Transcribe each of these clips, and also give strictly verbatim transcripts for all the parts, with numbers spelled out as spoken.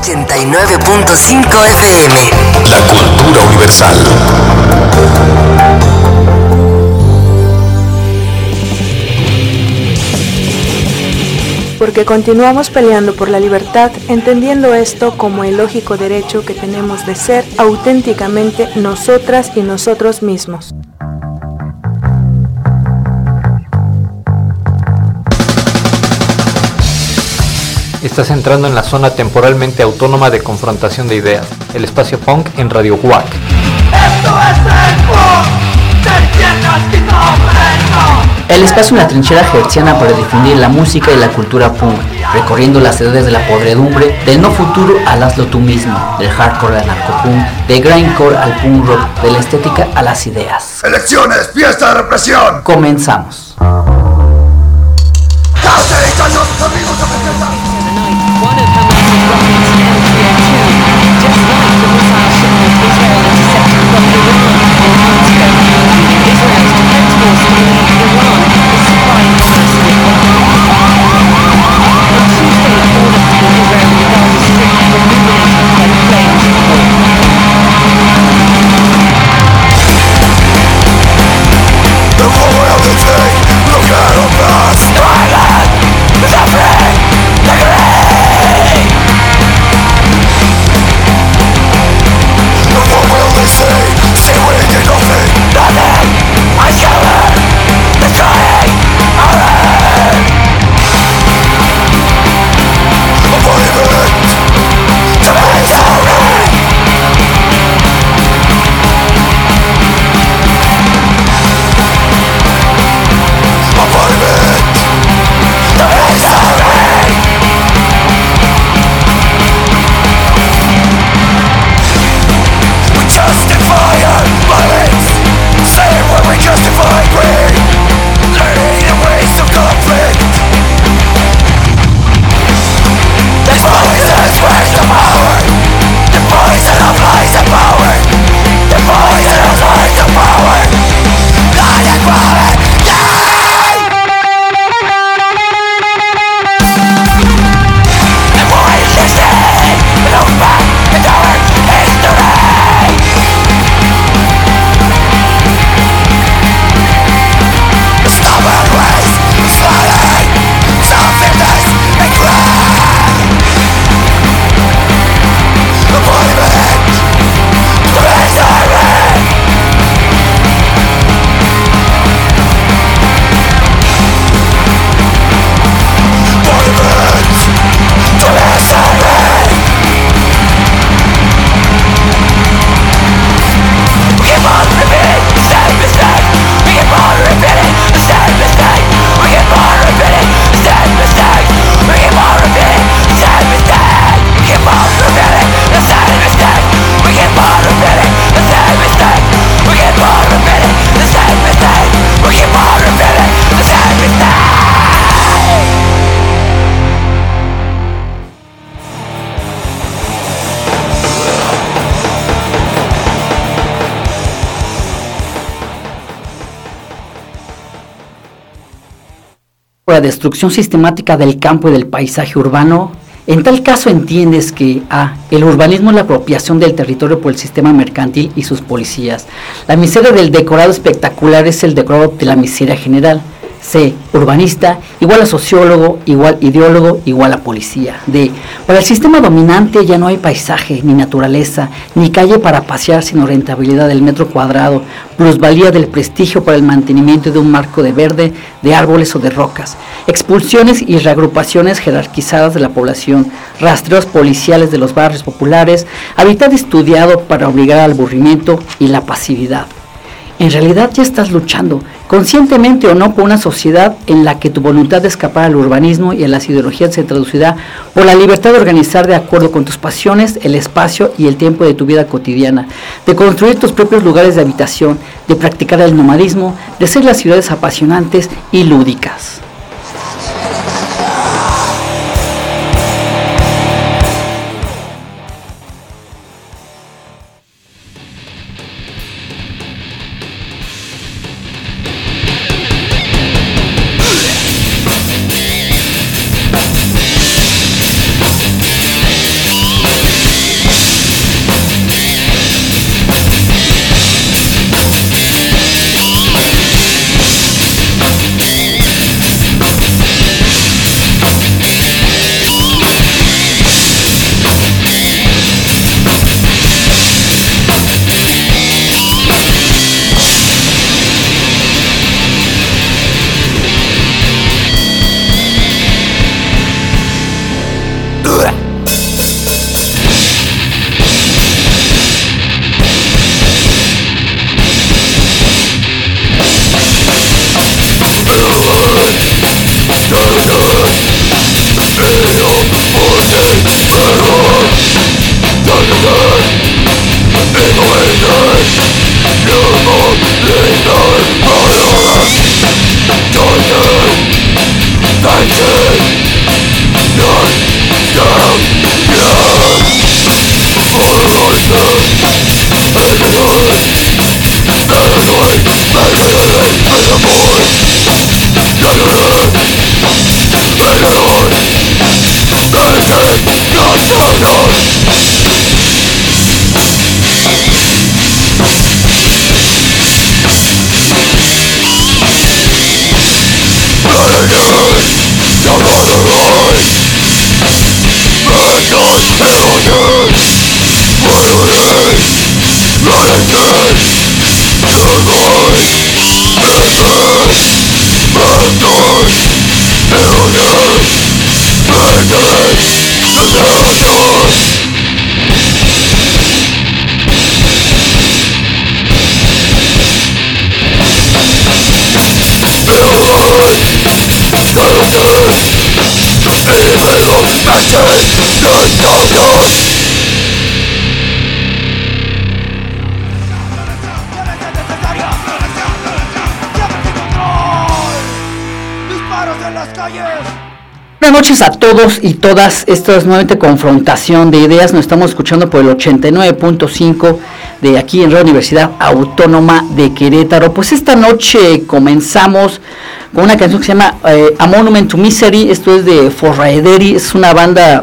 ochenta y nueve punto cinco F M. La cultura universal. Porque continuamos peleando por la libertad, entendiendo esto como el lógico derecho que tenemos de ser auténticamente nosotras y nosotros mismos. Estás entrando en la zona temporalmente autónoma de confrontación de ideas, el espacio punk en Radio W A C. ¡Esto es el punk! ¡Terciana esquizofrénico! El espacio en la trinchera hertziana para difundir la música y la cultura punk, recorriendo las edades de la podredumbre, del no futuro al hazlo tú mismo, del hardcore al narcopunk, del grindcore al punk rock, de la estética a las ideas. ¡Elecciones! ¡Fiesta de represión! Comenzamos. La destrucción sistemática del campo y del paisaje urbano. En tal caso entiendes que A. El urbanismo es la apropiación del territorio por el sistema mercantil y sus policías. La miseria del decorado espectacular es el decorado de la miseria general. C. Urbanista, igual a sociólogo, igual ideólogo, igual a policía. D. Para el sistema dominante ya no hay paisaje, ni naturaleza, ni calle para pasear, sino rentabilidad del metro cuadrado, plusvalía del prestigio para el mantenimiento de un marco de verde, de árboles o de rocas, expulsiones y reagrupaciones jerarquizadas de la población, rastreos policiales de los barrios populares, hábitat estudiado para obligar al aburrimiento y la pasividad. En realidad ya estás luchando, conscientemente o no, por una sociedad en la que tu voluntad de escapar al urbanismo y a las ideologías se traducirá por la libertad de organizar de acuerdo con tus pasiones el espacio y el tiempo de tu vida cotidiana, de construir tus propios lugares de habitación, de practicar el nomadismo, de ser las ciudades apasionantes y lúdicas. Buenas noches a todos y todas. Esto es nuevamente Confrontación de Ideas. Nos estamos escuchando por el ochenta y nueve punto cinco de aquí en Radio Universidad Autónoma de Querétaro. Pues esta noche comenzamos con una canción que se llama eh, A Monument to Misery. Esto es de Forræderi, es una banda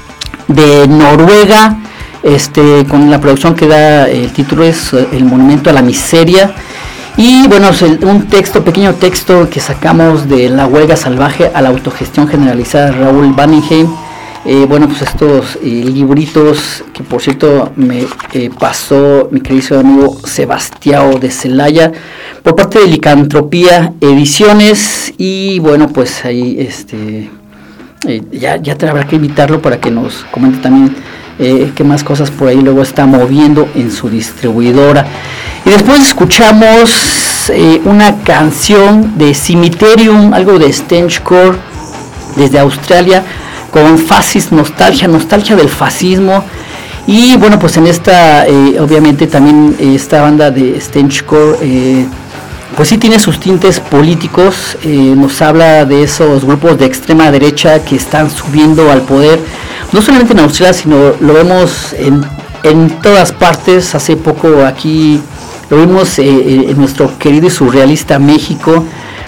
de Noruega, este, con la producción que da el título es El Monumento a la Miseria. Y bueno, un texto, pequeño texto que sacamos de La Huelga Salvaje a la Autogestión Generalizada de Raúl Vaneigem. Eh, bueno, pues estos eh, libritos que por cierto me eh, pasó mi querido amigo Sebastião de Celaya por parte de Licantropía Ediciones. Y bueno, pues ahí este eh, ya, ya te habrá que invitarlo para que nos comente también eh, qué más cosas por ahí luego está moviendo en su distribuidora. Y después escuchamos eh, una canción de Cimiterium, algo de Stenchcore desde Australia, con Fascist Nostalgia, nostalgia del fascismo. Y bueno, pues en esta, eh, obviamente también eh, esta banda de Stenchcore, eh, pues sí tiene sus tintes políticos, eh, nos habla de esos grupos de extrema derecha que están subiendo al poder, no solamente en Australia, sino lo vemos en, en todas partes. Hace poco aquí lo vimos eh, en nuestro querido y surrealista México,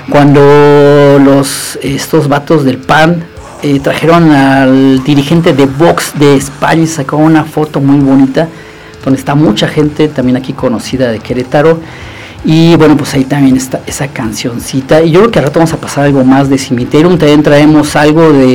cuando los estos vatos del P A N eh, trajeron al dirigente de Vox de España y sacó una foto muy bonita, donde está mucha gente también aquí conocida de Querétaro. Y bueno, pues ahí también está esa cancioncita. Y yo creo que al rato vamos a pasar algo más de Cimiterium. También traemos algo de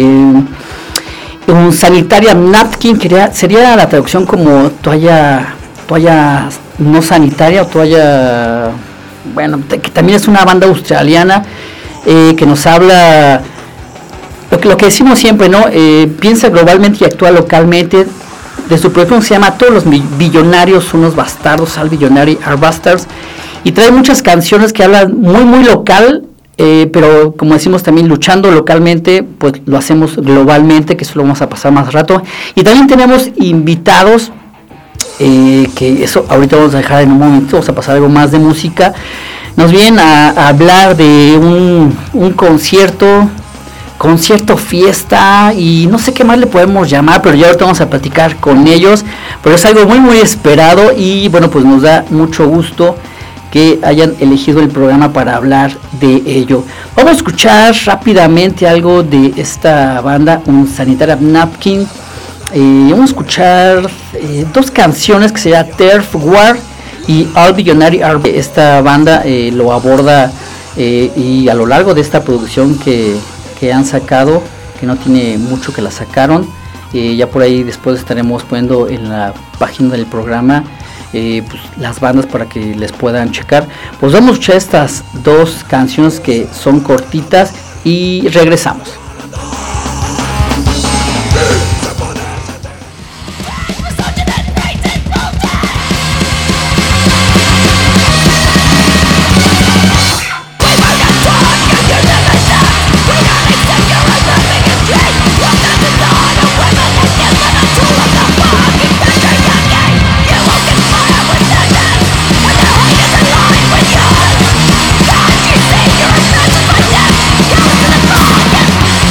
un Sanitarium Napkin, que sería la traducción como toalla, toalla no sanitaria o toalla, bueno, que también es una banda australiana eh, que nos habla lo que, lo que decimos siempre, ¿no? Eh, piensa globalmente y actúa localmente. De su producción se llama Todos los Billonarios son unos bastardos, All Billionaires are Bastards, y trae muchas canciones que hablan muy muy local, eh, pero como decimos también luchando localmente, pues lo hacemos globalmente, que eso lo vamos a pasar más rato. Y también tenemos invitados, eh, que eso ahorita vamos a dejar en un momento, vamos a pasar algo más de música. Nos vienen a, a hablar de un, un concierto, concierto fiesta y no sé qué más le podemos llamar, pero ya ahorita vamos a platicar con ellos, pero es algo muy muy esperado y bueno, pues nos da mucho gusto que hayan elegido el programa para hablar de ello. Vamos a escuchar rápidamente algo de esta banda, un Sanitarium Napkin. Eh, vamos a escuchar eh, dos canciones que se llama Turf War y All Billionaires are. Esta banda eh, lo aborda eh, y a lo largo de esta producción que, que han sacado, que no tiene mucho que la sacaron, eh, ya por ahí después estaremos poniendo en la página del programa eh, pues, las bandas para que les puedan checar. Pues vamos a escuchar estas dos canciones que son cortitas y regresamos. You're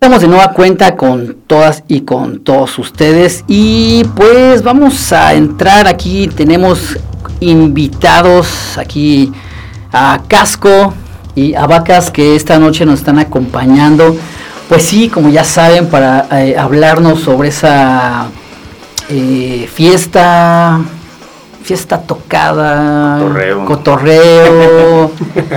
Estamos de nueva cuenta con todas y con todos ustedes y pues vamos a entrar aquí, tenemos invitados aquí a Casco y a Vacas que esta noche nos están acompañando, pues sí, como ya saben, para eh, hablarnos sobre esa eh, fiesta, fiesta tocada, cotorreo, cotorreo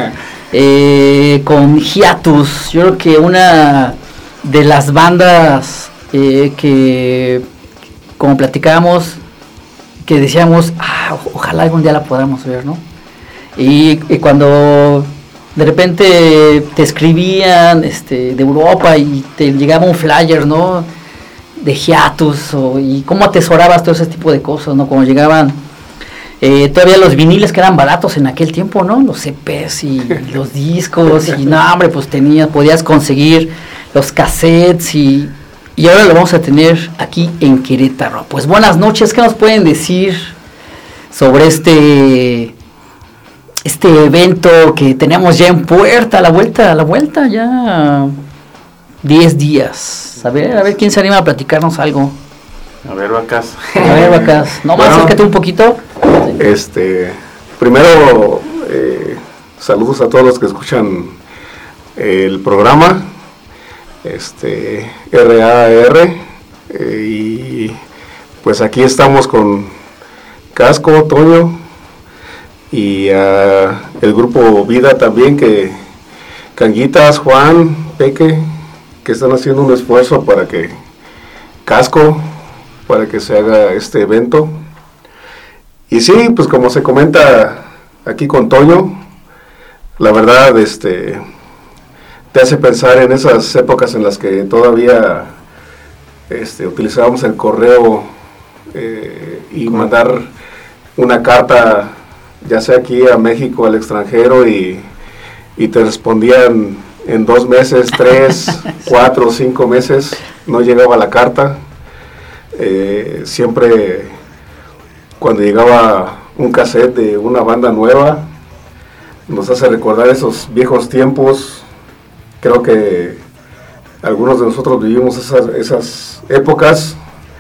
eh, con Hiatus. Yo creo que una de las bandas eh, que, como platicábamos, que decíamos, ah, ojalá algún día la podamos ver, ¿no? Y, y cuando de repente te escribían este, de Europa y te llegaba un flyer, ¿no? De Hiatus, o, y cómo atesorabas todo ese tipo de cosas, ¿no? Cuando llegaban eh, todavía los viniles que eran baratos en aquel tiempo, ¿no? Los C Pes y los discos, y no, hombre, pues tenías, podías conseguir los cassettes y, y ahora lo vamos a tener aquí en Querétaro. Pues buenas noches, ¿qué nos pueden decir sobre este este evento que tenemos ya en puerta, a la vuelta, a la vuelta ya diez días? A ver, a ver quién se anima a platicarnos algo. A ver, Vacas. A ver, Vacas. No, más, bueno, acércate un poquito. Este, primero, eh, saludos a todos los que escuchan el programa. Este, R A R, eh, y pues aquí estamos con Casco, Toño y uh, el grupo Vida también, que Canguitas, Juan, Peque, que están haciendo un esfuerzo para que Casco, para que se haga este evento. Y sí, pues como se comenta aquí con Toño, la verdad, este... te hace pensar en esas épocas en las que todavía este, utilizábamos el correo eh, y mandar una carta, ya sea aquí a México, al extranjero, y, y te respondían en dos meses, tres, cuatro, cinco meses, no llegaba la carta. Eh, siempre cuando llegaba un cassette de una banda nueva, nos hace recordar esos viejos tiempos. Creo que algunos de nosotros vivimos esas, esas épocas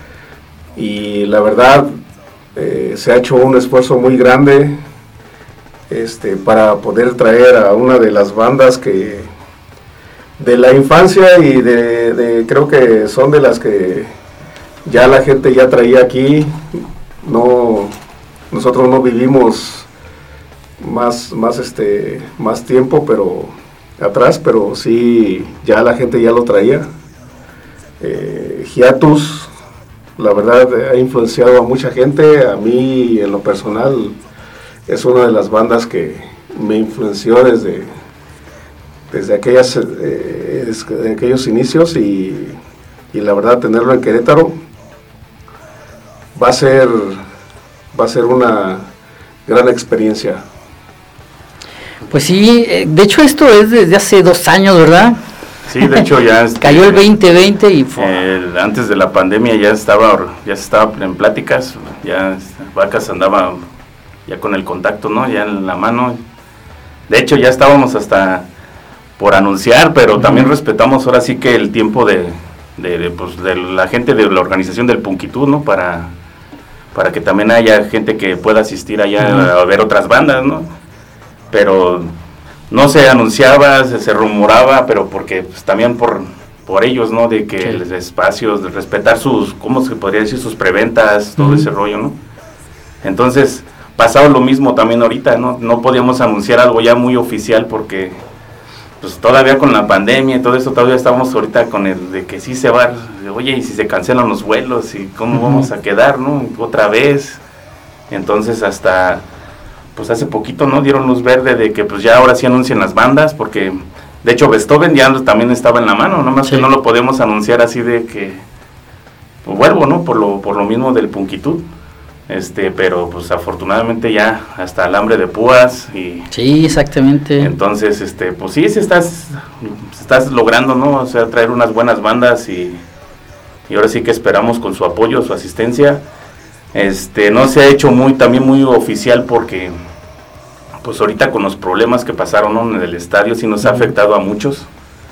y la verdad eh, se ha hecho un esfuerzo muy grande este, para poder traer a una de las bandas que de la infancia y de, de creo que son de las que ya la gente ya traía aquí. No, nosotros no vivimos más, más, este, más tiempo, pero atrás, pero sí, ya la gente ya lo traía. Eh, Hiatus, la verdad, ha influenciado a mucha gente. A mí, en lo personal, es una de las bandas que me influenció desde, desde aquellas, eh, desde aquellos inicios, y, y la verdad, tenerlo en Querétaro va a ser, va a ser una gran experiencia. Pues sí, de hecho esto es desde hace dos años, ¿verdad? Sí, de hecho ya... Este, cayó el veinte veinte y... El, antes de la pandemia ya estaba ya se estaba en pláticas, ya Vacas andaba ya con el contacto, ¿no? Ya en la mano. De hecho ya estábamos hasta por anunciar, pero uh-huh. también respetamos ahora sí que el tiempo de, de, de, pues, de la gente de la organización del Punkitud, ¿no? Para, para que también haya gente que pueda asistir allá uh-huh. a ver otras bandas, ¿no? Pero no se anunciaba, se, se rumoraba, pero porque pues, también por por ellos, ¿no? De que sí. los espacios, de respetar sus, ¿cómo se podría decir? Sus preventas, todo uh-huh. ese rollo, ¿no? Entonces, pasaba lo mismo también ahorita, ¿no? No podíamos anunciar algo ya muy oficial porque, pues todavía con la pandemia y todo eso, todavía estábamos ahorita con el de que sí se va, oye, y si se cancelan los vuelos, y cómo uh-huh. vamos a quedar, ¿no? Otra vez. Entonces, hasta... pues hace poquito, ¿no? Dieron luz verde de que pues ya ahora sí anuncian las bandas, porque de hecho Beethoven ya también estaba en la mano, nomás sí. que no lo podemos anunciar así de que, pues vuelvo, ¿no? Por lo por lo mismo del Punkitud, este, pero pues afortunadamente ya hasta Alambre de Púas y... Sí, exactamente. Entonces, este, pues sí, se estás, estás logrando, ¿no? O sea, traer unas buenas bandas y, y ahora sí que esperamos con su apoyo, su asistencia. Este, no se ha hecho muy, también muy oficial porque pues ahorita con los problemas que pasaron, ¿no? en el estadio sí nos ha afectado a muchos,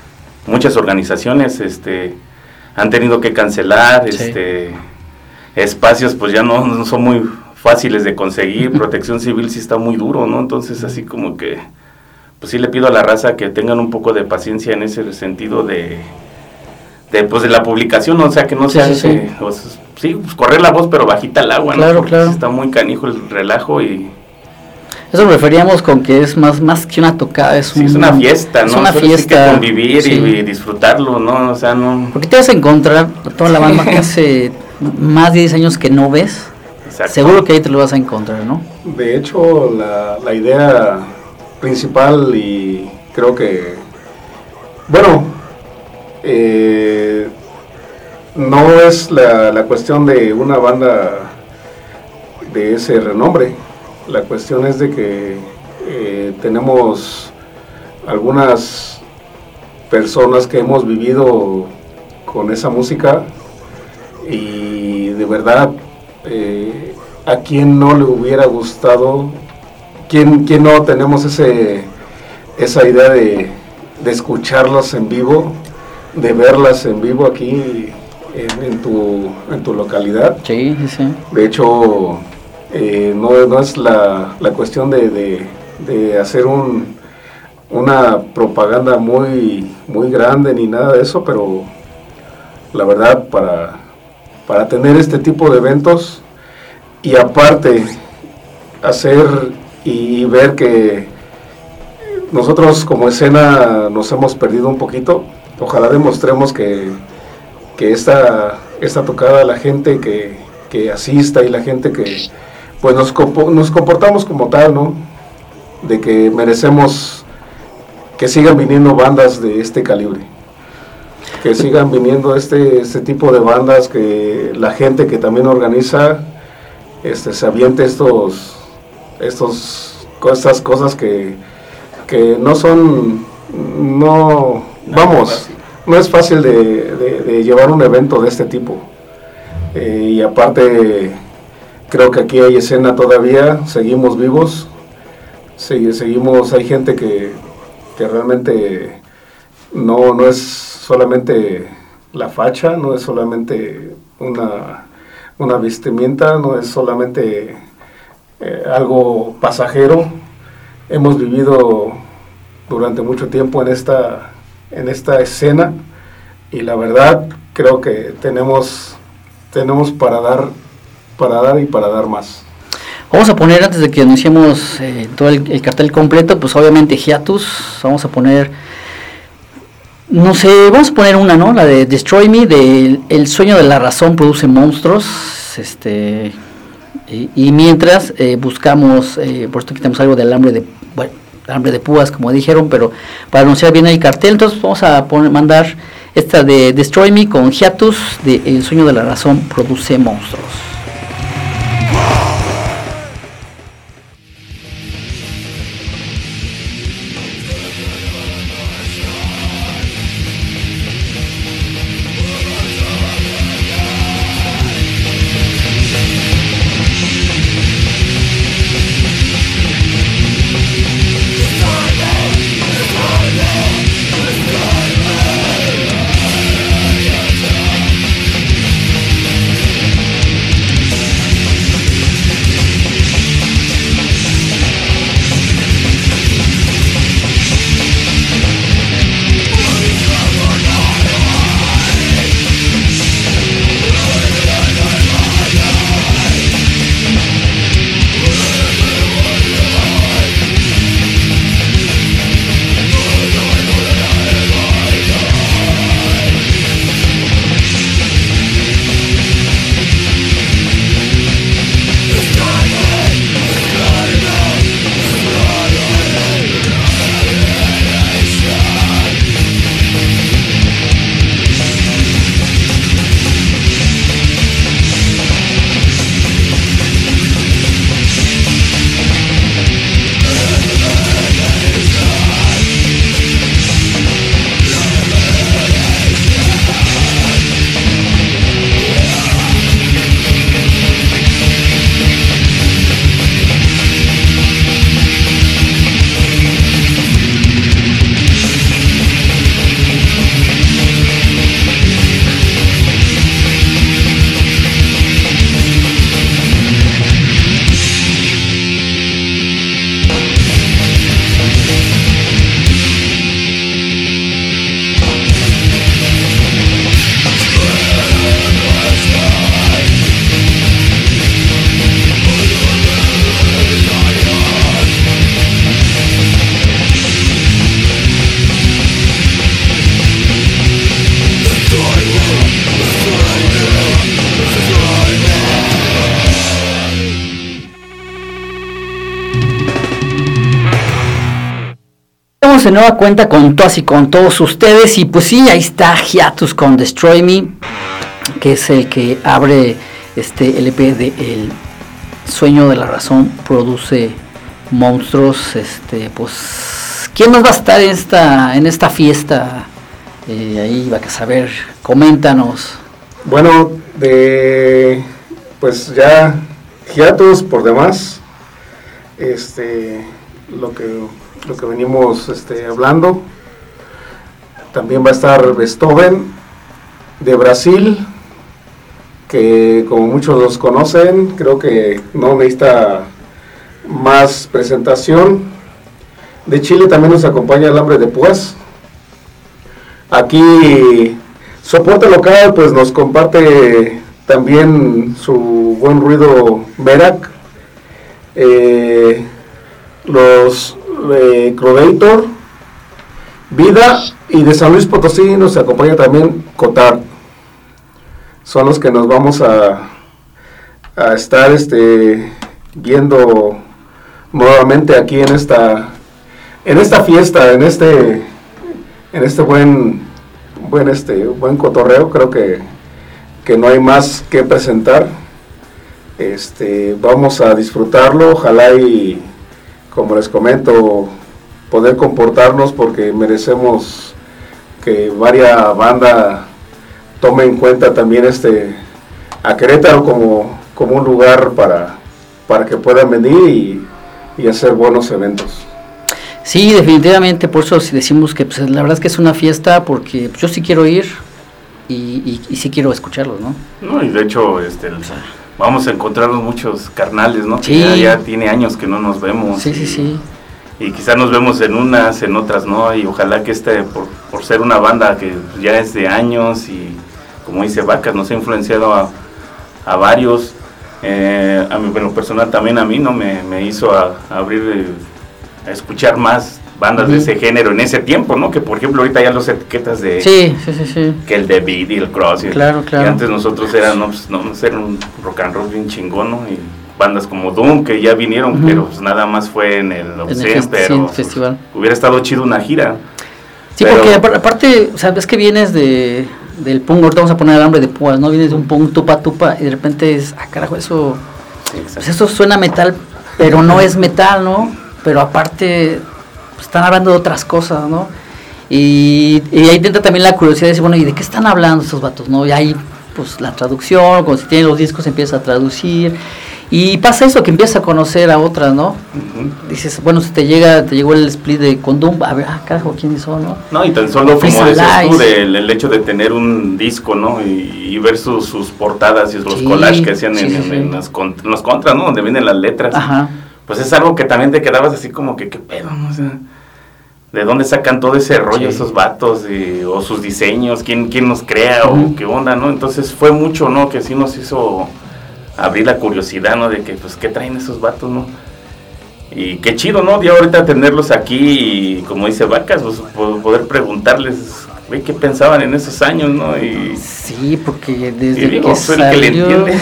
muchas organizaciones este, han tenido que cancelar, sí. este, espacios pues ya no, no son muy fáciles de conseguir, protección civil sí está muy duro, ¿no? Entonces así como que, pues sí le pido a la raza que tengan un poco de paciencia en ese sentido de, de pues de la publicación, ¿no? O sea que no sí, se sí, hace, sí. O sea, sí, pues correr la voz pero bajita el agua, ¿no? Claro, Porque claro. está muy canijo el relajo y... Eso lo referíamos con que es más más que una tocada, es, sí, un, es una fiesta, ¿no? Es una Solo fiesta. Hay que convivir sí. y, y disfrutarlo, ¿no? O sea, no... Porque te vas a encontrar toda la banda que hace más de diez años que no ves. Exacto. Seguro que ahí te lo vas a encontrar, ¿no? De hecho, la, la idea principal y creo que, bueno, eh, no es la, la cuestión de una banda de ese renombre. La cuestión es de que eh, tenemos algunas personas que hemos vivido con esa música y de verdad eh, a quien no le hubiera gustado, quien, quien no tenemos ese esa idea de, de escucharlas en vivo, de verlas en vivo aquí en, en tu en tu localidad. Sí, sí, sí. De hecho, eh, no, no es la, la cuestión de, de, de hacer un, una propaganda muy, muy grande ni nada de eso, pero la verdad para, para tener este tipo de eventos y aparte hacer y, y ver que nosotros como escena nos hemos perdido un poquito, ojalá demostremos que, que esta, esta tocada, la gente que, que asista y la gente que pues nos, compo- nos comportamos como tal, ¿no? De que merecemos que sigan viniendo bandas de este calibre, que sigan viniendo este, este tipo de bandas, que la gente que también organiza este, se aviente estos, estos, estas cosas que, que no son, no, vamos, no es fácil de, de, de llevar un evento de este tipo. Eh, y aparte, creo que aquí hay escena todavía, seguimos vivos, segui- seguimos, hay gente que, que realmente no, no es solamente la facha, no es solamente una, una vestimenta, no es solamente eh, algo pasajero. Hemos vivido durante mucho tiempo en esta, en esta escena y la verdad creo que tenemos, tenemos para dar, para dar y para dar más. Vamos a poner, antes de que anunciemos eh, todo el, el cartel completo, pues obviamente Hiatus, vamos a poner, no sé, vamos a poner una, ¿no? La de Destroy Me, de El sueño de la razón produce monstruos, este, y, y mientras eh, buscamos, eh, por esto quitamos algo del alambre de, bueno, alambre de púas, como dijeron, pero para anunciar bien el cartel, entonces vamos a poner, mandar esta de Destroy Me con Hiatus, de El sueño de la razón produce monstruos. Destroy me, estamos de nueva cuenta con todas y con todos ustedes, y pues sí, ahí está Hiatus con Destroy Me, que es el que abre este L P de El Sueño de la Razón Produce Monstruos. Este, pues, ¿quién más va a estar en esta, en esta fiesta? Eh, ahí va a saber, coméntanos. Bueno, de pues ya Hiatus por demás, este, lo que lo que venimos este, hablando. También va a estar Beethoven de Brasil, que como muchos los conocen, creo que no necesita más presentación. De Chile también nos acompaña El Hambre de Púas. Aquí soporte local, pues nos comparte también su buen ruido Merak. Eh, los eh, Crodator, Vida, y de San Luis Potosí nos acompaña también Cotard. Son los que nos vamos a, a estar este, viendo nuevamente aquí en esta en esta fiesta, en este en este buen buen este buen cotorreo. Creo que, que no hay más que presentar. Este, vamos a disfrutarlo, ojalá y, como les comento, poder comportarnos, porque merecemos que varias bandas tome en cuenta también este a Querétaro como, como un lugar para, para que puedan venir y, y hacer buenos eventos. Sí, definitivamente, por eso decimos que pues, la verdad es que es una fiesta, porque pues, yo sí quiero ir y, y, y sí quiero escucharlos, ¿no? No, y de hecho, este, el, vamos a encontrarnos muchos carnales, ¿no? Sí. Que ya, ya tiene años que no nos vemos. Sí, y, sí, sí. Y quizás nos vemos en unas, en otras no, y ojalá que este, por, por ser una banda que ya es de años y, como dice Vacas, nos ha influenciado a, a varios, eh, a mí, en lo personal también a mí, ¿no? Me, me hizo a, a abrir, eh, a escuchar más bandas uh-huh. de ese género en ese tiempo, ¿no? Que por ejemplo ahorita ya los etiquetas de... Sí, sí, sí, sí. Que el de Beat y el Cross. Y, claro, claro. Y antes nosotros eran, no, pues, no, era un rock and roll bien chingón, ¿no? Y bandas como Doom que ya vinieron, uh-huh. pero pues nada más fue en el O C E, pero sí, festival. Pues, hubiera estado chido una gira. Sí, pero, porque aparte, o sea, ves que vienes de del punk, ahorita vamos a poner El Hambre de Púas, ¿no? Vienes de un punk tupa tupa y de repente es, ah, carajo, eso, sí, pues eso suena metal, pero no es metal, ¿no? Pero aparte, pues, están hablando de otras cosas, ¿no? Y, y ahí entra también la curiosidad de decir, bueno, ¿y de qué están hablando estos vatos, no? Y ahí, pues, la traducción, cuando se tienen los discos, empieza a traducir. Y pasa eso, que empiezas a conocer a otras, ¿no? Uh-huh. Dices, bueno, si te llega, te llegó el split de Condum, a ver, ah, carajo, ¿quiénes son, no? No, y tan solo, como dices tú, del, el hecho de tener un disco, ¿no? Y, y ver sus, sus portadas y los sí, collages que hacían sí, en, sí, en, sí. en, las con, en los contras, ¿no? Donde vienen las letras. Ajá. Pues es algo que también te quedabas así como que, ¿qué pedo, no? O sea, ¿de dónde sacan todo ese rollo sí. esos vatos? Y, o sus diseños, ¿quién, quién nos crea? Uh-huh. O qué onda, ¿no? Entonces fue mucho, ¿no? Que sí nos hizo abrir la curiosidad, ¿no? De que, pues, ¿qué traen esos vatos, no? Y qué chido, ¿no? Ya ahorita tenerlos aquí y, como dice Vacas, pues, poder preguntarles, güey, ¿qué pensaban en esos años, no? Y sí, porque desde y digo, que soy salió, el que le entiende.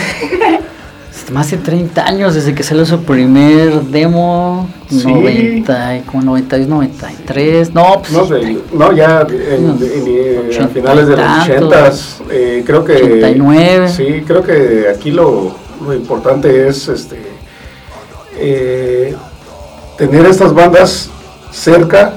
Más de treinta años desde que salió su primer demo, sí. noventa, como noventa y dos, noventa y tres, no, pues, no, de, no ya en, no, en, en, a finales de los ochentas, eh, creo que ochenta y nueve. Sí, creo que aquí lo, lo importante es este eh, tener estas bandas cerca,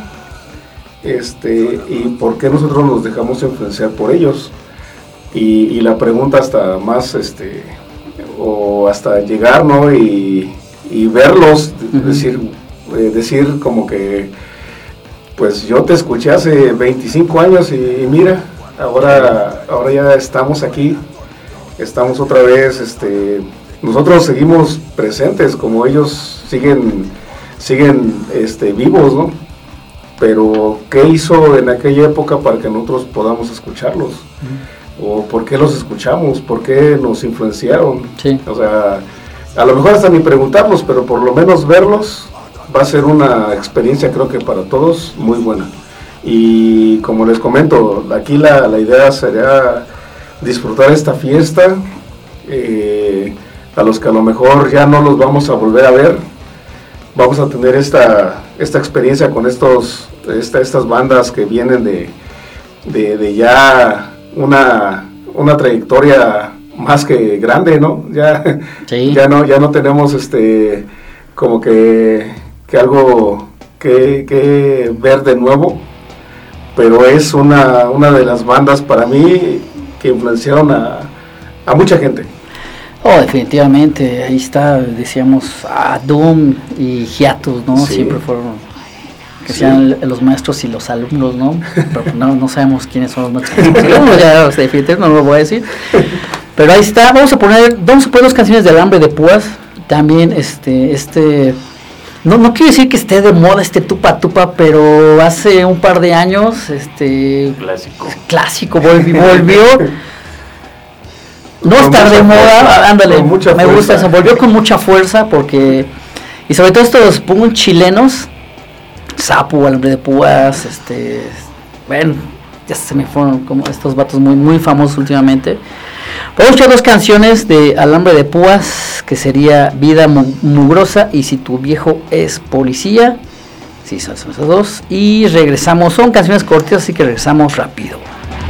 este y por qué nosotros nos dejamos influenciar por ellos, y, y la pregunta hasta más este o hasta llegar, ¿no? Y, y verlos, uh-huh. decir, eh, decir como que, pues yo te escuché hace veinticinco años y, y mira, ahora, ahora ya estamos aquí, estamos otra vez, este, nosotros seguimos presentes, como ellos siguen, siguen, este, vivos, ¿no? Pero ¿qué hizo en aquella época para que nosotros podamos escucharlos? Uh-huh. O por qué los escuchamos, por qué nos influenciaron. Sí. O sea, a lo mejor hasta ni preguntarlos, pero por lo menos verlos va a ser una experiencia, creo que para todos, muy buena. Y como les comento, aquí la, la idea sería disfrutar esta fiesta, eh, a los que a lo mejor ya no los vamos a volver a ver, vamos a tener esta, esta experiencia con estos, esta, estas bandas que vienen de, de, de ya una, una trayectoria más que grande, ¿no? Ya, sí. ya no, ya no tenemos este como que, que algo que, que ver de nuevo, pero es una, una de las bandas para mí que influenciaron a, a mucha gente. Oh, definitivamente, ahí está, decíamos, a Doom y Hiatus, ¿no? Sí. Siempre fueron, que sí. sean los maestros y los alumnos, ¿no? Pero no, no sabemos quiénes son los maestros. Ya, definitivamente no lo voy a decir. Pero ahí está, vamos a poner, vamos a poner dos canciones de Alambre de Púas. También, este, este, no, no quiero decir que esté de moda este Tupa Tupa, pero hace un par de años, este, clásico, clásico volvió. volvió No estar de moda, ándale, me fuerza. gusta eso, volvió con mucha fuerza porque, y sobre todo estos pum chilenos, Sapo, Alambre de Púas, este, bueno, ya se me fueron como estos vatos muy, muy famosos últimamente. Vamos a escuchar dos canciones de Alambre de Púas, que sería Vida Mugrosa y Si tu viejo es policía, sí, son esas dos, y regresamos, son canciones cortas, así que regresamos rápido.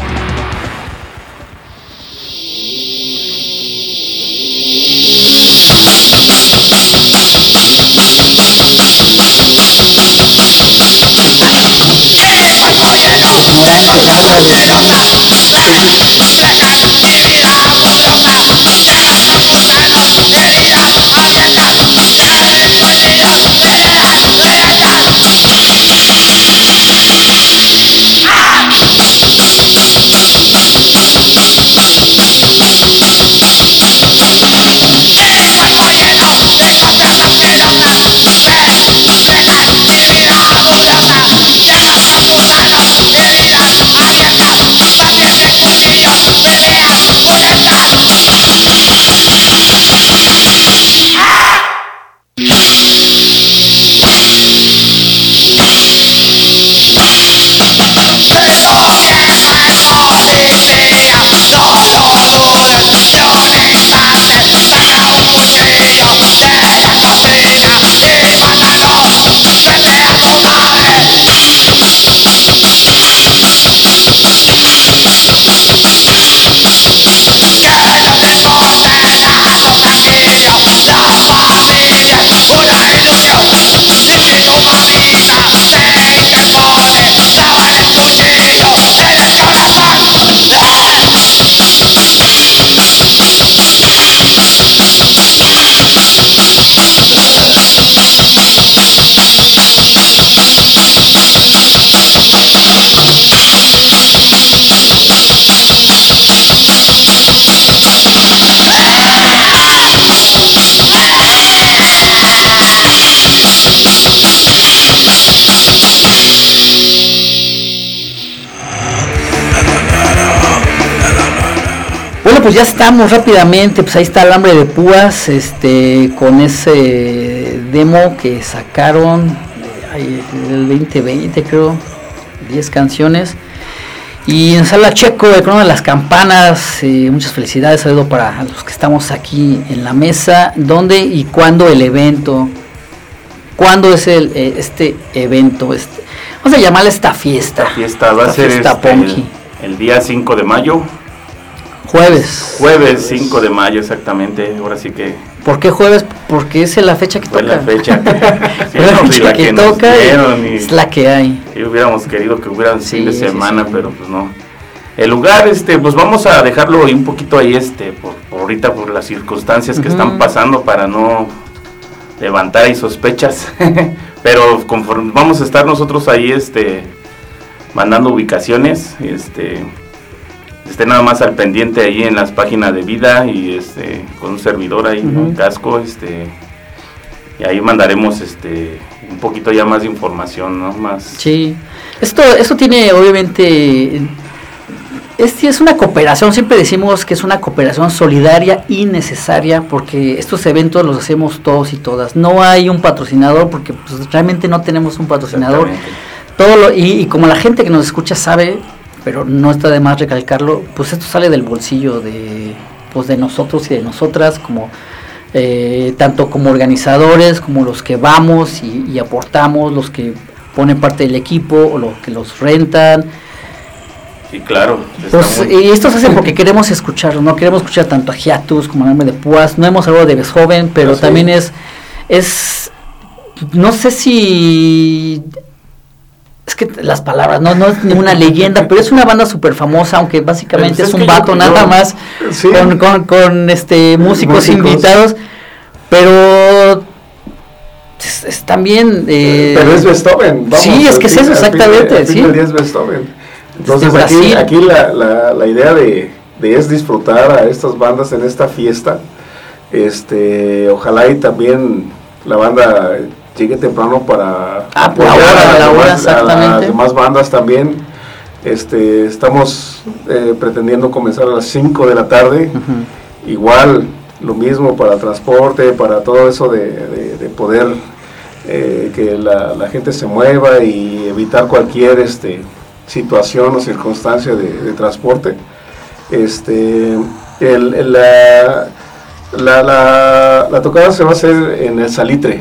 Pues ya estamos rápidamente, pues ahí está Alambre de Púas, este, con ese demo que sacaron eh, el veinte veinte, creo, diez canciones, y en Sala Checo, de Crono de las Campanas, eh, muchas felicidades, saludo para los que estamos aquí en la mesa. ¿Dónde y cuándo el evento? ¿Cuándo es el eh, este evento? Este, vamos a llamarle esta fiesta. Esta fiesta va esta a ser este, el, el día cinco de mayo. Jueves. Jueves cinco de mayo, exactamente. Ahora sí que. ¿Por qué jueves? Porque es la fecha que fue toca. la fecha que, sí, la, no, fecha la que, que toca y, es la que hay. Y hubiéramos querido que hubiera un sí, fin de semana, sí, sí. pero pues no. El lugar, este, pues vamos a dejarlo un poquito ahí, este, por, por ahorita por las circunstancias que uh-huh. están pasando para no levantar ahí sospechas. Pero conforme vamos a estar nosotros ahí, este, mandando ubicaciones, este. Esté nada más al pendiente ahí en las páginas de Vida y este con un servidor ahí, uh-huh. un casco, este y ahí mandaremos este un poquito ya más de información, ¿no? Más. Sí. Esto esto tiene obviamente es es una cooperación, siempre decimos que es una cooperación solidaria y necesaria porque estos eventos los hacemos todos y todas. No hay un patrocinador porque pues, realmente no tenemos un patrocinador. Todo lo, y, y como la gente que nos escucha sabe, pero no está de más recalcarlo, pues esto sale del bolsillo de pues de nosotros y de nosotras, como eh, tanto como organizadores, como los que vamos y, y aportamos, los que ponen parte del equipo o los que los rentan. Sí, claro. Pues, muy... y esto se hace porque queremos escucharlo, no queremos escuchar tanto a Hiatus como a Hambre de Púas. No hemos hablado de Beethoven, pero sí. también es, es, no sé si, es que las palabras, no, no es ninguna leyenda, pero es una banda súper famosa, aunque básicamente es, es un vato yo, nada yo, más sí. con, con, con este músicos, músicos invitados, pero es, es también... Eh, pero es Beethoven. Vamos, sí, es que es eso, exactamente. Sí, es Beethoven. Entonces Desde aquí, Brasil. aquí la, la, la idea de, de es disfrutar a estas bandas en esta fiesta. Este, ojalá y también la banda llegue temprano para ah, apoyar a, a, la hora, demás, a las demás bandas también. Este, estamos eh, pretendiendo comenzar a las cinco de la tarde. Uh-huh. Igual, lo mismo para transporte, para todo eso de, de, de poder eh, que la, la gente se mueva y evitar cualquier... este situación o circunstancia de, de transporte. Este, el, el, la, la, la, la tocada se va a hacer en el Salitre.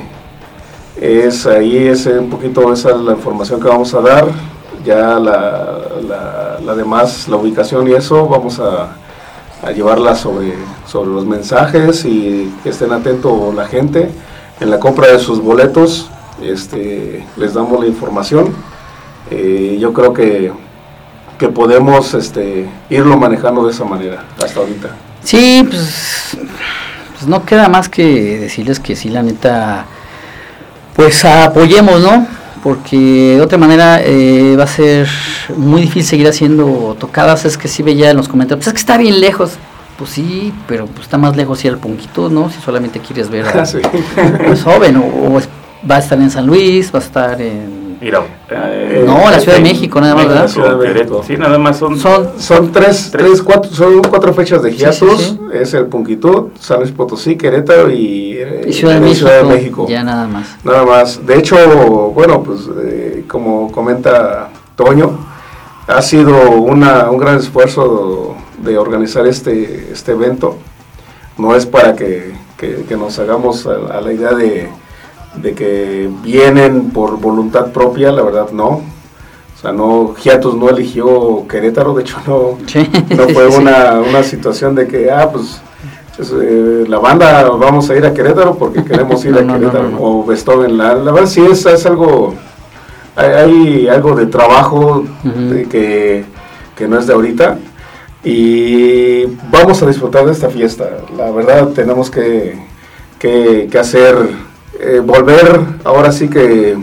Es ahí es un poquito esa es la información que vamos a dar. Ya la, la, la demás, la ubicación y eso, vamos a, a llevarla sobre, sobre los mensajes y que estén atentos la gente. En la compra de sus boletos, este, les damos la información. Eh, yo creo que, que podemos este, irlo manejando de esa manera hasta ahorita. Sí, pues, pues no queda más que decirles que sí, la neta, pues apoyemos, ¿no? Porque de otra manera eh, va a ser muy difícil seguir haciendo tocadas. Es que sí veía en los comentarios, pues es que está bien lejos. Pues sí, pero pues está más lejos ir al Punquito, ¿no? Si solamente quieres ver a sí. pues joven, o, o va a estar en San Luis, va a estar en... Mira, eh, no, la Ciudad de México, nada más, ¿verdad? Ciudad de México. Sí, nada más son... Son, son tres, tres, tres, cuatro, son cuatro fechas de Hiatus, sí, sí, sí. Es el Punquito, San Luis Potosí, Querétaro y, y Ciudad, de México, Ciudad de México. Ya nada más. Nada más. De hecho, bueno, pues eh, como comenta Toño, ha sido una, un gran esfuerzo de organizar este, este evento. No es para que, que, que nos hagamos a, a la idea de... de que vienen por voluntad propia, la verdad no. O sea, no, Hiatus no eligió Querétaro, de hecho no, sí, no fue sí, una, una situación de que, ah, pues, es, eh, la banda vamos a ir a Querétaro porque queremos ir no, a no, Querétaro, no, no, no. o Beethoven, la, la verdad sí es, es algo, hay, hay algo de trabajo uh-huh. de que, que no es de ahorita, y vamos a disfrutar de esta fiesta. La verdad tenemos que, que, que hacer... Eh, volver, ahora sí que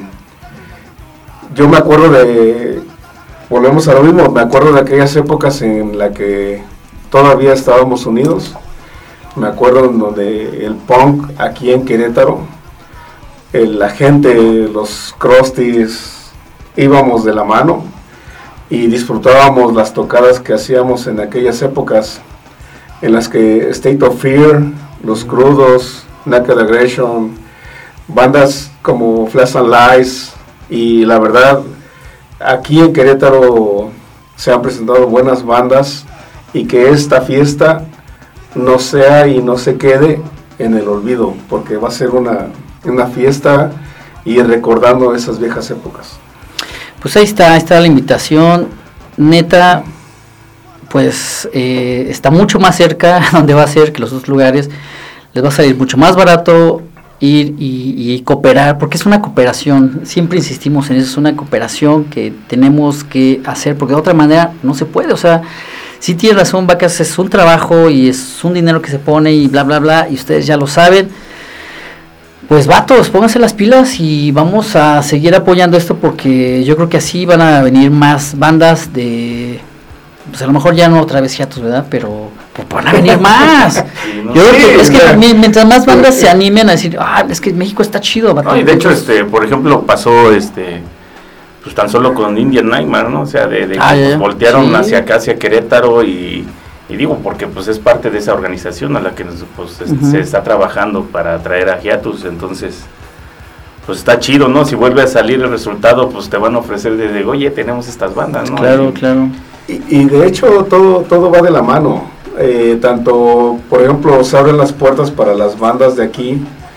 yo me acuerdo de, volvemos a lo mismo, me acuerdo de aquellas épocas en la que todavía estábamos unidos, me acuerdo en donde el punk aquí en Querétaro, el, la gente, los crusties, íbamos de la mano y disfrutábamos las tocadas que hacíamos en aquellas épocas en las que State of Fear, Los Crudos, Naked Aggression, bandas como Flash and Lies, y la verdad aquí en Querétaro se han presentado buenas bandas, y que esta fiesta no sea y no se quede en el olvido, porque va a ser una, una fiesta y recordando esas viejas épocas. Pues ahí está, ahí está la invitación, neta, pues eh, está mucho más cerca donde va a ser que los otros lugares, les va a salir mucho más barato ir y, y cooperar, porque es una cooperación, siempre insistimos en eso, es una cooperación que tenemos que hacer, porque de otra manera no se puede. O sea, sí tienes razón, Vacas, es un trabajo y es un dinero que se pone y bla bla bla, y ustedes ya lo saben. Pues vatos, pónganse las pilas y vamos a seguir apoyando esto, porque yo creo que así van a venir más bandas de, pues a lo mejor ya no otra vez Hiatus, ¿verdad? Pero pues van a venir más. Sí, no, yo creo que sí, es que también, mientras más bandas se animen a decir, ah, es que México está chido, no, y de hecho, este, por ejemplo, pasó este pues tan solo con Indian Nightmare, ¿no? O sea, de, de ah, que pues, voltearon sí. hacia acá, hacia Querétaro, y, y digo, porque pues es parte de esa organización a la que pues, uh-huh. se está trabajando para traer a Hiatus. Entonces pues está chido, ¿no? Si vuelve a salir el resultado, pues te van a ofrecer desde, oye, tenemos estas bandas, ¿no? Claro, y, claro. Y, y de hecho todo todo va de la mano. eh, tanto, por ejemplo, se abren las puertas para las bandas de aquí,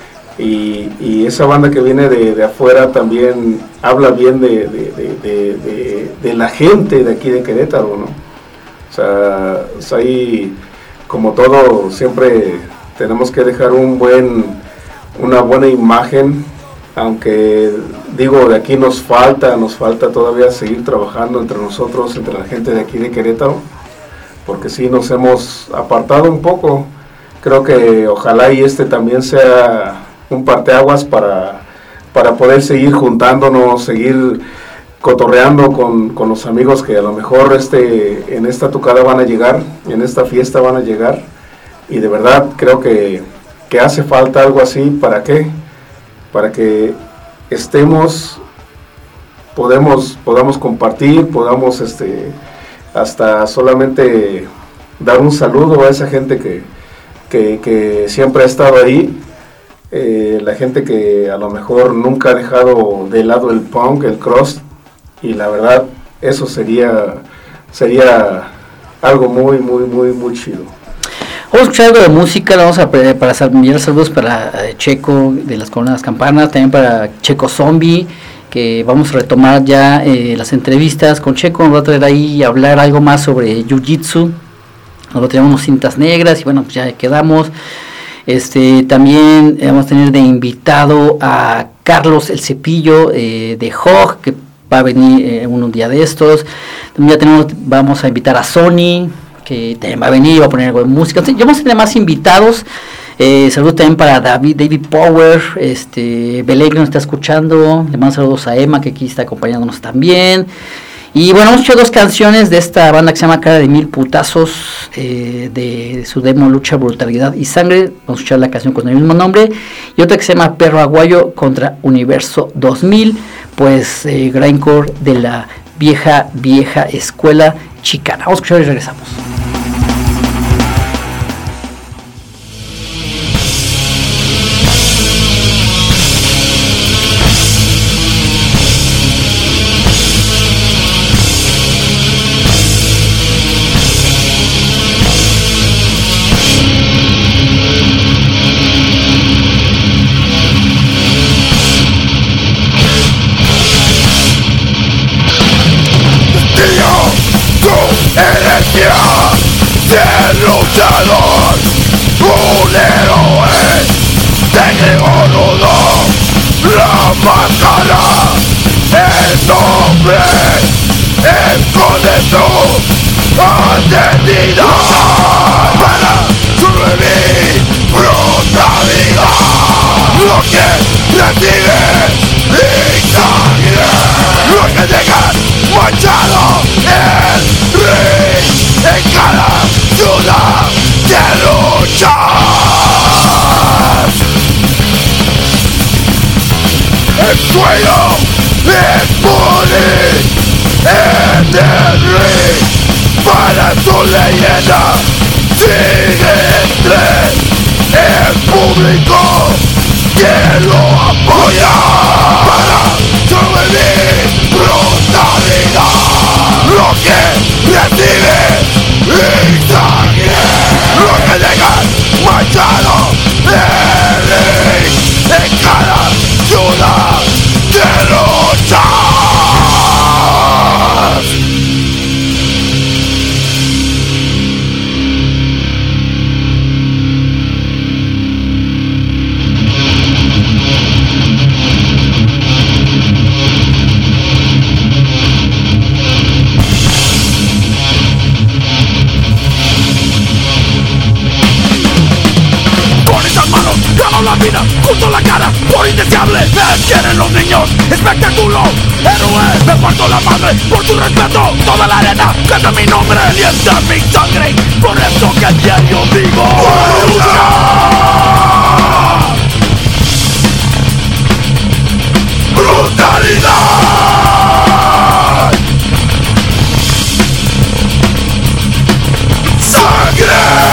y, y esa banda que viene de, de afuera también habla bien de, de, de, de, de, de la gente de aquí de Querétaro, ¿no? O sea, es ahí, como todo, siempre tenemos que dejar un buen, una buena imagen, aunque digo, de aquí nos falta, nos falta todavía seguir trabajando entre nosotros, entre la gente de aquí de Querétaro, porque sí nos hemos apartado un poco. Creo que ojalá y este también sea un parteaguas para, para poder seguir juntándonos, seguir cotorreando con, con los amigos que a lo mejor este, en esta tocada van a llegar, en esta fiesta van a llegar, y de verdad creo que, que hace falta algo así. ¿Para qué? Para que estemos, podemos, podamos compartir, podamos este, hasta solamente dar un saludo a esa gente que, que, que siempre ha estado ahí. Eh, la gente que a lo mejor nunca ha dejado de lado el punk, el crust, y la verdad eso sería sería algo muy muy muy muy chido. Vamos a escuchar algo de música, vamos a para enviar saludos para eh, Checo de las Coronas Campanas, también para Checo Zombie, que vamos a retomar ya eh, las entrevistas con Checo. Nos va a traer ahí a hablar algo más sobre Jiu-Jitsu, nos va a traer unos cintas negras y bueno, pues ya quedamos. Este, también vamos a tener de invitado a Carlos El Cepillo eh, de Hog, que va a venir eh, un día de estos. También ya tenemos, vamos a invitar a Sony, que también va a venir, va a poner algo de música. Entonces, ya vamos a tener más invitados. Eh, saludos también para David, David Power, este, Belén, que nos está escuchando. Le mando saludos a Emma, que aquí está acompañándonos también. Y bueno, hemos hecho dos canciones de esta banda que se llama Cara de Mil Putazos, eh, de su demo Lucha, Brutalidad y Sangre. Vamos a escuchar la canción con el mismo nombre. Y otra que se llama Perro Aguayo contra Universo dos mil, pues eh, grindcore de la vieja, vieja escuela chicana. Vamos a escuchar y regresamos. luchador, un héroe, técnico rudo, la máscara, el nombre, esconde tu identidad para sobrevivir, brutalidad, lo que recibe y sangre, lo que deja manchado el ring en cada ciudad de luchar. El sueño es morir en el ring para su leyenda. Sigue entre el público que lo apoya para sobrevivir brutalidad, lo que recibe y sangre, lo que deja manchado el ring en cada ciudad de luchar. La vida, junto a la cara, por indeseable me quieren los niños, espectáculo, héroe, me parto la madre, por tu respeto, toda la arena, canta mi nombre, alienta mi sangre, por eso que el diario vivo, brutalidad, sangre.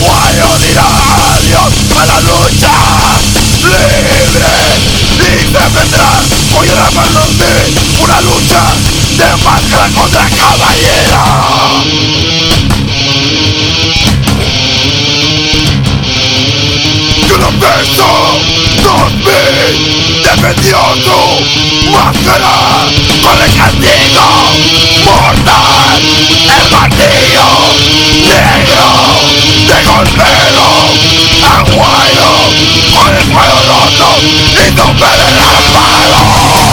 Aguayo dirá adiós a la lucha libre y defenderá hoy en la mano de una lucha de máscara contra caballera. Y una beso dos mil defendió su máscara con el castigo mortal, el martillo negro de golpero, aguayo con el cuello roto y tu pelo enlampado.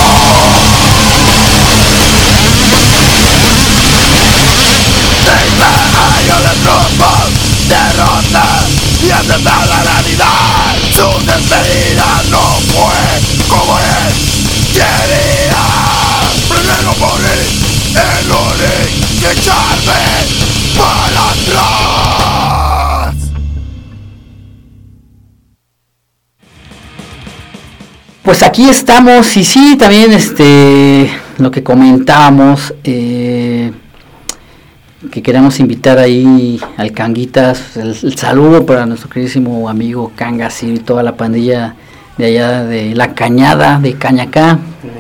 Treinta años de tropas, derrotas y aceptar la realidad. Su despedida no fue como él quería. Primero morir en un que echarme para atrás. Pues aquí estamos y sí, también este lo que comentábamos, eh, que queremos invitar ahí al Canguitas, el, el saludo para nuestro queridísimo amigo Cangas y toda la pandilla de allá de La Cañada, de Cañacá.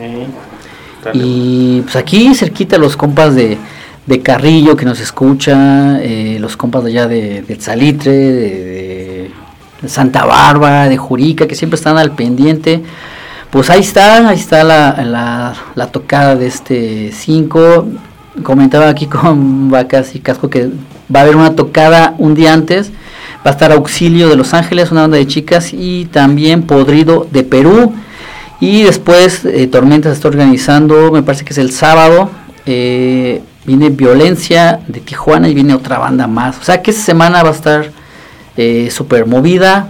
Sí, y pues aquí cerquita los compas de, de Carrillo que nos escucha, eh, los compas de allá de, de Salitre, de, de Santa Bárbara, de Jurica, que siempre están al pendiente. Pues ahí está, ahí está la, la, la tocada de este cinco. Comentaba aquí con Vacas y Casco que va a haber una tocada un día antes. Va a estar Auxilio de Los Ángeles, una banda de chicas, y también Podrido de Perú. Y después eh, Tormenta se está organizando, me parece que es el sábado. Eh, viene Violencia de Tijuana y viene otra banda más. O sea que esta semana va a estar eh, súper movida.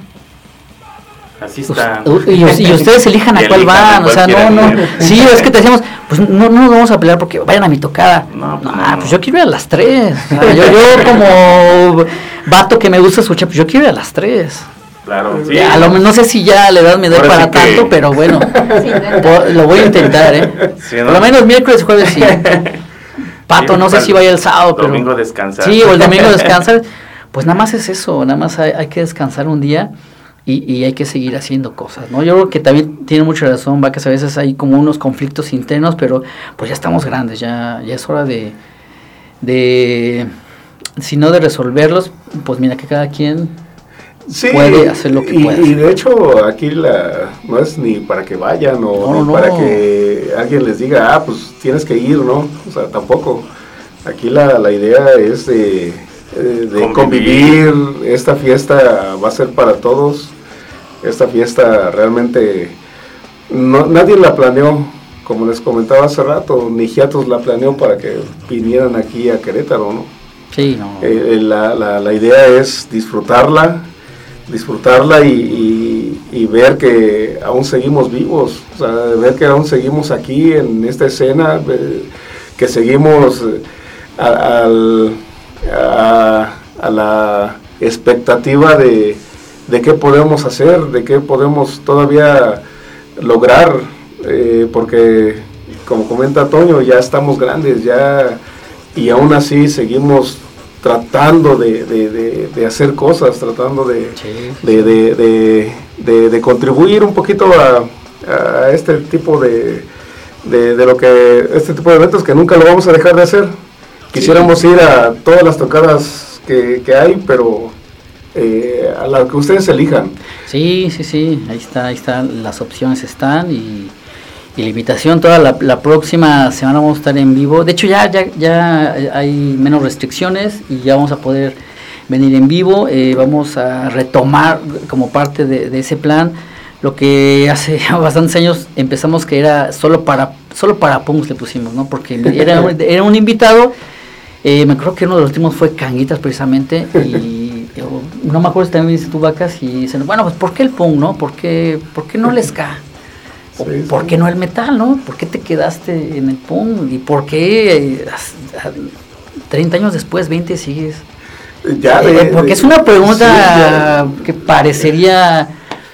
Así está. Y, y ustedes elijan a cuál van, o sea, no, no. Sí, es que te decíamos, pues no, no nos vamos a pelear porque vayan a mi tocada. No, pues, no, no. Pues yo quiero ir a las tres. O sea, yo, yo como vato que me gusta escuchar, pues yo quiero ir a las tres. Claro, sí. A lo, no sé si ya la edad me da Ahora para sí tanto, que... pero bueno, sí, lo voy a intentar, ¿eh? Sí, ¿no? Por lo menos miércoles, jueves sí. Pato, sí, no sé si vaya el sábado, pero... domingo descansar. Sí, o el domingo descansar. Pues nada más es eso, nada más hay, hay que descansar un día. Y, y hay que seguir haciendo cosas, ¿no? Yo creo que también tiene mucha razón, va que a veces hay como unos conflictos internos, pero pues ya estamos grandes, ya, ya es hora de, de, si no de resolverlos, pues mira que cada quien sí, puede hacer lo que y, puede. Y de hecho aquí la no es ni para que vayan o no, ni no. para que alguien les diga, ah, pues tienes que ir, ¿no? O sea, tampoco. Aquí la, la idea es de... de convivir. convivir, esta fiesta va a ser para todos, esta fiesta realmente no, nadie la planeó, como les comentaba hace rato, ni Giatos la planeó para que vinieran aquí a Querétaro, ¿no? Sí, no. Eh, la, la, la idea es disfrutarla, disfrutarla y, y, y ver que aún seguimos vivos, o sea, ver que aún seguimos aquí en esta escena, eh, que seguimos eh, al... A, a la expectativa de, de qué podemos hacer, de qué podemos todavía lograr, eh, porque como comenta Toño, ya estamos grandes, ya y aún así seguimos tratando de, de, de, de hacer cosas, tratando de, sí. de, de, de, de, de contribuir un poquito a, a este tipo de, de, de lo que este tipo de eventos que nunca lo vamos a dejar de hacer. Quisiéramos sí. ir a todas las tocadas que, que hay, pero eh, a la que ustedes elijan. Sí, sí, sí, ahí está, ahí están, las opciones están y, y la invitación toda la, la próxima semana vamos a estar en vivo. De hecho ya, ya, ya hay menos restricciones y ya vamos a poder venir en vivo. Eh, vamos a retomar como parte de, de ese plan lo que hace bastantes años empezamos que era solo para solo para punks le pusimos, ¿no? Porque era, era un invitado. Eh, me acuerdo que uno de los últimos fue Canguitas precisamente y yo, no me acuerdo si también dice tú Vacas y dicen, bueno, pues ¿por qué el punk, no? ¿Por qué, ¿por qué no el ska? Sí, sí. ¿Por qué no el metal, no? ¿Por qué te quedaste en el punk? ¿Y por qué eh, treinta años después, veinte sigues? Ya de, eh, porque de, es una pregunta sí, que parecería...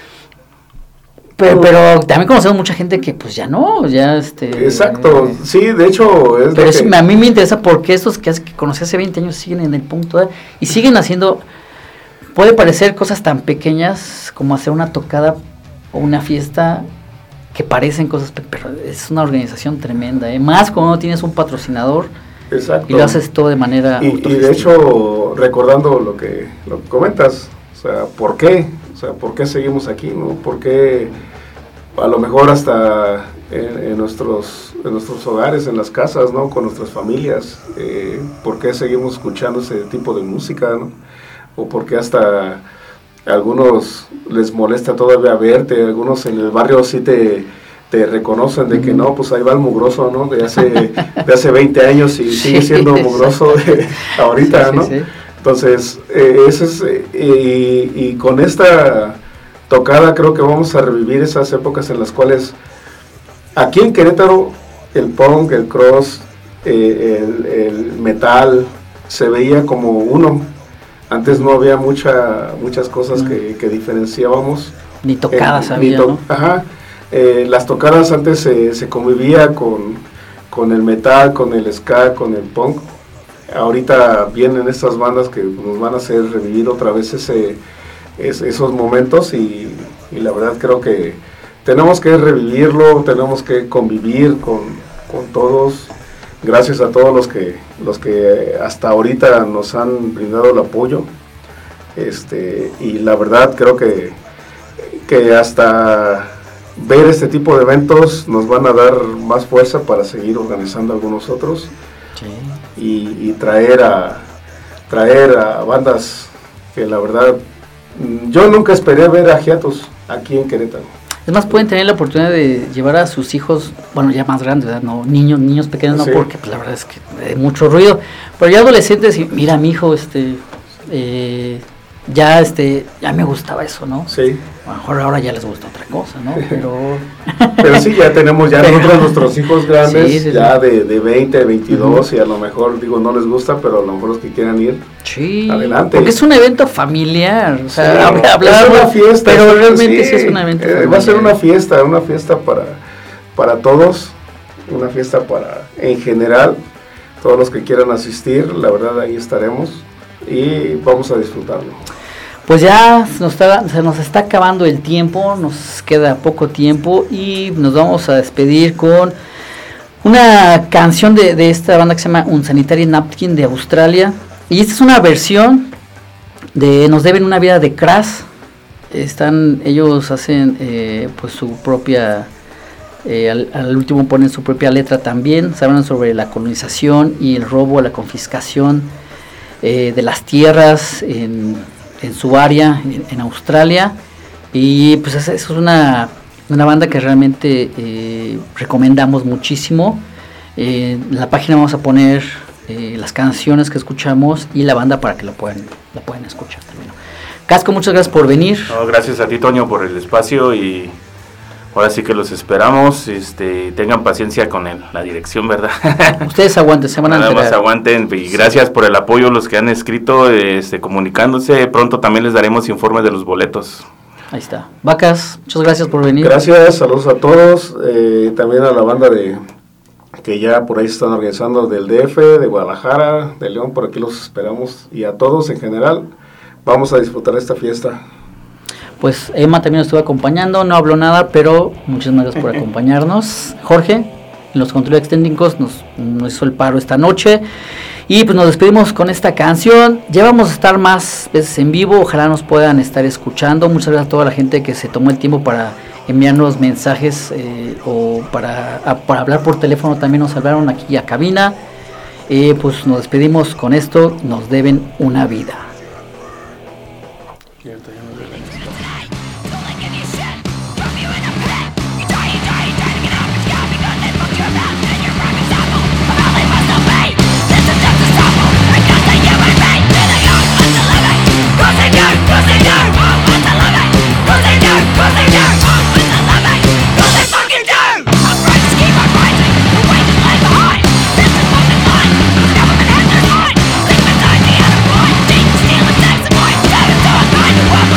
Pero, pero también conocemos mucha gente que pues ya no, ya este... Exacto, eh, sí, de hecho... Es pero que... es, a mí me interesa porque estos que, que conocí hace veinte años siguen en el punto de, y siguen haciendo puede parecer cosas tan pequeñas como hacer una tocada o una fiesta que parecen cosas, pero es una organización tremenda, ¿eh? Más cuando tienes un patrocinador. Exacto. Y lo haces todo de manera y, y de hecho, recordando lo que, lo que comentas, o sea, ¿por qué? O sea, ¿por qué seguimos aquí, no? ¿Por qué a lo mejor hasta en, en, nuestros, en nuestros hogares, en las casas, ¿no? Con nuestras familias, eh, ¿por qué seguimos escuchando ese tipo de música, ¿no? O por qué hasta a algunos les molesta todavía verte, algunos en el barrio sí te, te reconocen de que no, pues ahí va el mugroso, ¿no? De hace, de hace veinte años y sigue siendo mugroso de ahorita, sí, ¿no? Sí, sí. Entonces, eh, ese es, eh, y, y con esta tocada creo que vamos a revivir esas épocas en las cuales aquí en Querétaro el punk, el cross, eh, el, el metal se veía como uno. Antes no había mucha, muchas cosas que, que diferenciábamos. Ni tocadas eh, había, ni to- ¿no? Ajá. Eh, las tocadas antes se, se convivía con, con el metal, con el ska, con el punk. Ahorita vienen estas bandas que nos van a hacer revivir otra vez ese, es, esos momentos y, y la verdad creo que tenemos que revivirlo, tenemos que convivir con, con todos. Gracias a todos los que los que hasta ahorita nos han brindado el apoyo, este y la verdad creo que, que hasta ver este tipo de eventos nos van a dar más fuerza para seguir organizando algunos otros sí. y, y traer a traer a bandas que la verdad yo nunca esperé ver a Hiatus aquí en Querétaro. Es más, pueden tener la oportunidad de llevar a sus hijos, bueno, ya más grandes, ¿verdad? No, niños, niños pequeños, no, sí. Porque pues, la verdad es que hay mucho ruido. Pero ya adolescentes, y mira, mi hijo, este, eh, ya, este, ya me gustaba eso, ¿no? Sí. A lo mejor ahora ya les gusta otra cosa, ¿no? Pero, pero sí, ya tenemos ya nosotros nuestros hijos grandes, sí, sí, ya sí. De, de veinte, veintidós, uh-huh. Y a lo mejor, digo, no les gusta, pero a lo mejor los que quieran ir, sí, adelante. Porque es un evento familiar, o sea, sí, hablar, hablar, es una fiesta. Pero sí, realmente sí, sí es un evento eh, familiar. Va a ser una fiesta, una fiesta para, para todos, una fiesta para, en general, todos los que quieran asistir, la verdad ahí estaremos y vamos a disfrutarlo. Pues ya se nos, está, se nos está acabando el tiempo, nos queda poco tiempo y nos vamos a despedir con una canción de, de esta banda que se llama Unsanitary Napkin de Australia. Y esta es una versión de Nos deben una vida de Crash. Están, ellos hacen eh, pues su propia, eh, al, al último ponen su propia letra también. Se hablan sobre la colonización y el robo, la confiscación eh, de las tierras en... en su área, en, en Australia, y pues esa es una, una banda que realmente eh, recomendamos muchísimo. Eh, en la página vamos a poner eh, las canciones que escuchamos y la banda para que lo puedan, la puedan escuchar también. Casco, muchas gracias por venir. No, gracias a ti, Toño, por el espacio y ahora sí que los esperamos, este, tengan paciencia con el, la dirección, ¿verdad? Ustedes aguanten, se van a enterar. Nada más aguanten y gracias sí. por el apoyo, los que han escrito, este, comunicándose, pronto también les daremos informes de los boletos. Ahí está. Vacas, muchas gracias por venir. Gracias, saludos a todos, eh, también a la banda de que ya por ahí se están organizando del D F, de Guadalajara, de León, por aquí los esperamos y a todos en general, vamos a disfrutar esta fiesta. Pues Emma también nos estuvo acompañando, no habló nada, pero muchas gracias por acompañarnos. Jorge, en los controles técnicos, nos, nos hizo el paro esta noche. Y pues nos despedimos con esta canción. Ya vamos a estar más veces en vivo, ojalá nos puedan estar escuchando. Muchas gracias a toda la gente que se tomó el tiempo para enviarnos mensajes eh, o para, a, para hablar por teléfono. También nos hablaron aquí a cabina. Eh, pues nos despedimos con esto, Nos deben una vida. What?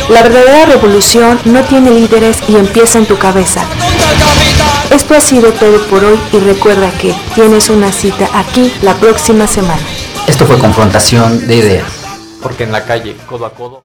La verdadera revolución no tiene líderes y empieza en tu cabeza. Esto ha sido todo por hoy y recuerda que tienes una cita aquí la próxima semana. Esto fue Confrontación de Ideas. Porque en la calle, codo a codo...